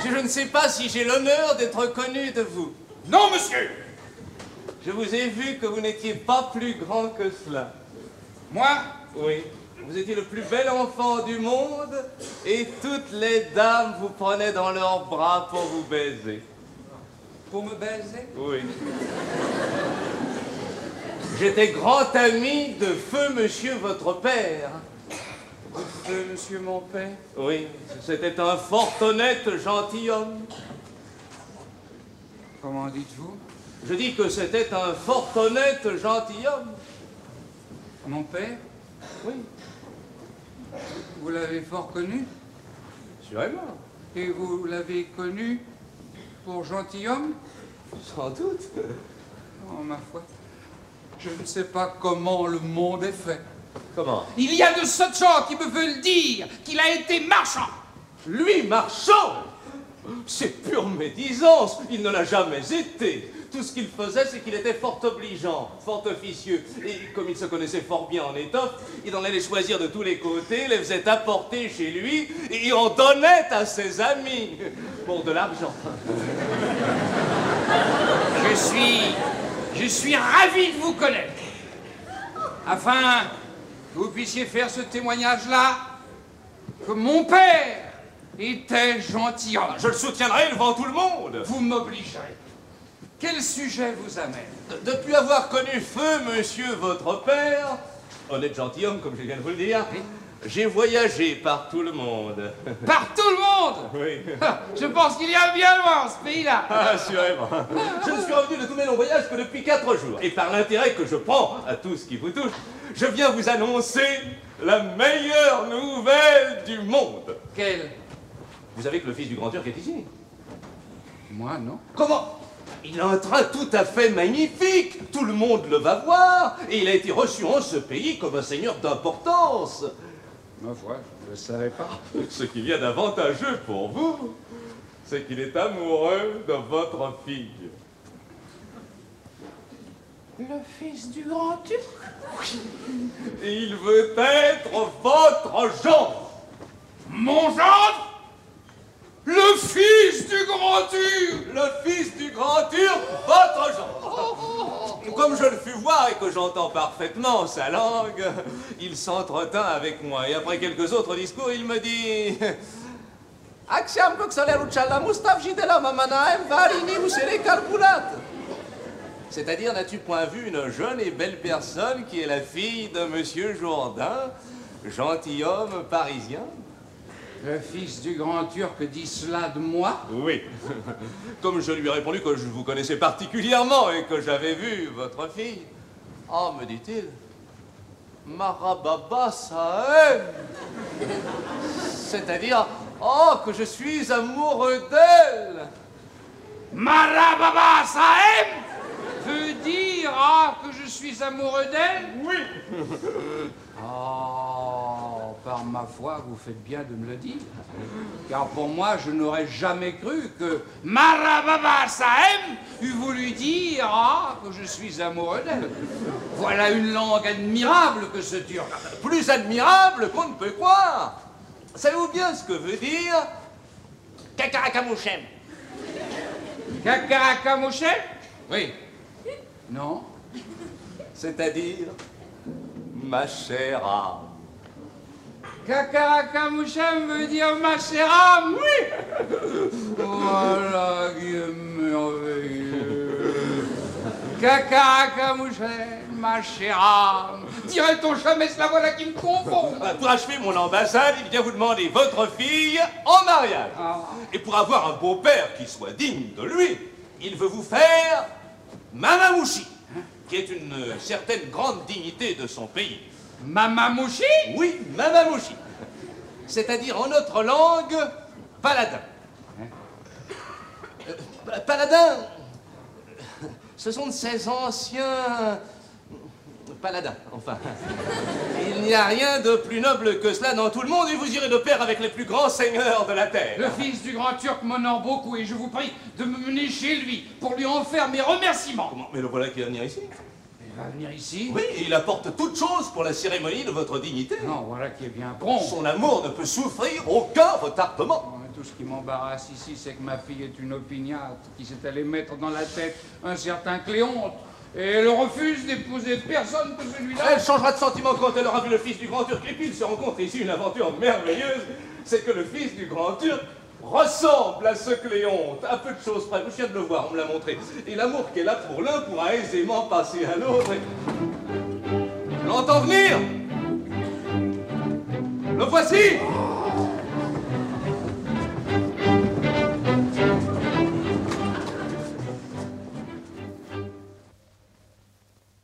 je ne sais pas si j'ai l'honneur d'être connu de vous. Non, monsieur. Je vous ai vu que vous n'étiez pas plus grand que cela. Moi? Oui. Vous étiez le plus bel enfant du monde et toutes les dames vous prenaient dans leurs bras pour vous baiser. Pour me baiser? Oui. J'étais grand ami de feu monsieur votre père. De feu monsieur mon père? Oui, c'était un fort honnête gentilhomme. Comment dites-vous? Je dis que c'était un fort honnête gentilhomme. Mon père? Oui. Vous l'avez fort connu? Sûrement. Et vous l'avez connu pour gentilhomme? Sans doute. Oh, ma foi. Je ne sais pas comment le monde est fait. Comment? Il y a de sottes gens qui me veulent dire qu'il a été marchand. Lui, marchand? C'est pure médisance. Il ne l'a jamais été. Tout ce qu'il faisait, c'est qu'il était fort obligeant, fort officieux. Et comme il se connaissait fort bien en étoffe, il en allait choisir de tous les côtés, les faisait apporter chez lui et en donnait à ses amis pour de l'argent. Je suis ravi de vous connaître. Afin que vous puissiez faire ce témoignage-là, que mon père était gentilhomme. Je le soutiendrai devant tout le monde. Vous m'obligerez. Quel sujet vous amène? Depuis avoir connu feu monsieur votre père, honnête gentilhomme comme je viens de vous le dire, oui. J'ai voyagé par tout le monde. Par tout le monde? Oui. Je pense qu'il y a bien loin, ce pays-là. Assurément. Je ne suis revenu de tous mes longs voyages que depuis 4 jours. Et par l'intérêt que je prends à tout ce qui vous touche, je viens vous annoncer la meilleure nouvelle du monde. Quelle? Vous savez que le fils du Grand Turc est ici? Moi, non. Comment? Il a un train tout à fait magnifique. Tout le monde le va voir. Et il a été reçu en ce pays comme un seigneur d'importance. Ma foi, je ne le savais pas. Ce qui vient d'avantageux pour vous, c'est qu'il est amoureux de votre fille. Le fils du Grand Turc? Oui. Et il veut être votre gendre. Mon gendre? Le fils du Grand Turc! Le fils du Grand Turc, votre gendre. Comme je le fus voir et que j'entends parfaitement sa langue, il s'entretint avec moi. Et après quelques autres discours, il me dit... C'est-à-dire, n'as-tu point vu une jeune et belle personne qui est la fille de Monsieur Jourdain, gentilhomme parisien? Le fils du Grand Turc dit cela de moi? Oui. Comme je lui ai répondu que je vous connaissais particulièrement et que j'avais vu votre fille. Ah, me dit-il, Marababa Sahem. C'est-à-dire, oh, que je suis amoureux d'elle. Marababa Sahem veut dire que je suis amoureux d'elle? Oui. Oh, par ma foi, vous faites bien de me le dire. Car pour moi, je n'aurais jamais cru que Marababa Sahem eût voulu dire que je suis amoureux d'elle. Voilà une langue admirable que ce turc. Plus admirable qu'on ne peut croire. Savez-vous bien ce que veut dire Kakarakamushem? Kakarakamushem? Oui. Non. C'est-à-dire ma chère âme. Kakarakamushem veut dire ma chère âme? Oui. Voilà qui est merveilleux. Kakarakamushem, ma chère âme. Dirait-on jamais cela? Voilà qui me confond. Pour achever mon ambassade, il vient vous demander votre fille en mariage. Et pour avoir un beau-père qui soit digne de lui, il veut vous faire Mamamouchi, qui est une certaine grande dignité de son pays. Mamamouchi? Oui, Mamamouchi. C'est-à-dire en notre langue, paladin. Paladin, ce sont de ces anciens paladins, enfin. Il n'y a rien de plus noble que cela dans tout le monde et vous irez de pair avec les plus grands seigneurs de la terre. Le fils du Grand Turc m'honore beaucoup et je vous prie de me mener chez lui pour lui en faire mes remerciements. Comment? Mais le voilà qui va venir ici. Il va venir ici? Oui, il apporte toute chose pour la cérémonie de votre dignité. Non, voilà qui est bien bon. Son amour ne peut souffrir aucun retardement. De tout ce qui m'embarrasse ici, c'est que ma fille est une opiniâtre qui s'est allée mettre dans la tête un certain Cléonte. Et elle refuse d'épouser personne que celui-là. Elle changera de sentiment quand elle aura vu le fils du grand Turc. Et puis il se rencontre ici une aventure merveilleuse. C'est que le fils du grand Turc ressemble à ce Cléonte, à peu de choses près. Je viens de le voir, on me l'a montré. Et l'amour qu'elle a pour l'un pourra aisément passer à l'autre. Je l'entends venir. Le voici.